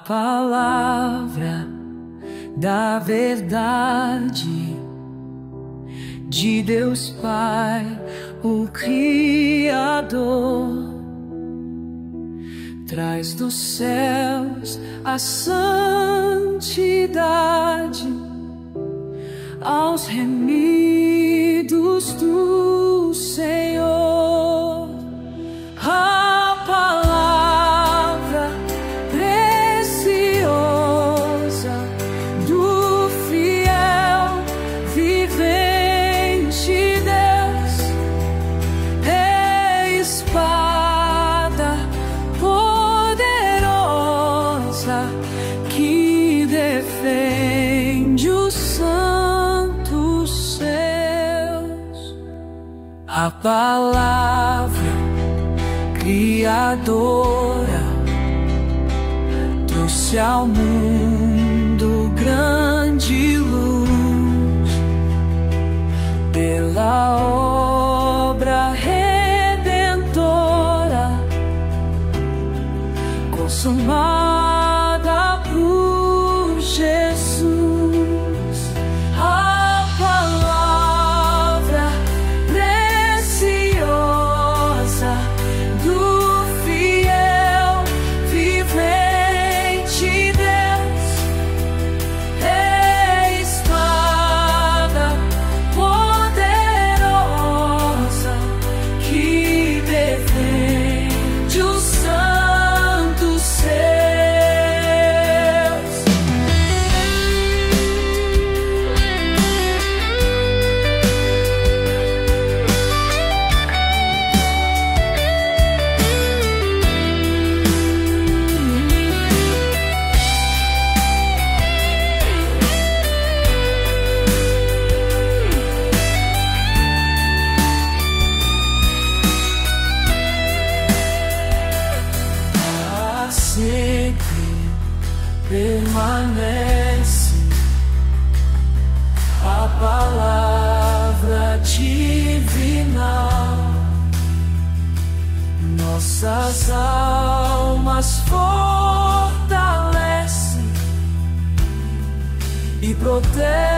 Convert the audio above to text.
palavra da verdade de Deus Pai, o Criador, traz dos céus a santidade aos remidos do Senhor. A palavra preciosa do fiel vivente Deus é espada poderosa que defende os santos seus. A palavra criadora trouxe ao mundo grande luz pela obra redentora consumada por Jesus. A palavra preciosa do fiel vivente Deus é espada poderosa que defende os santos seus. Sempre permanece a palavra divina, nossas almas fortalece e protege.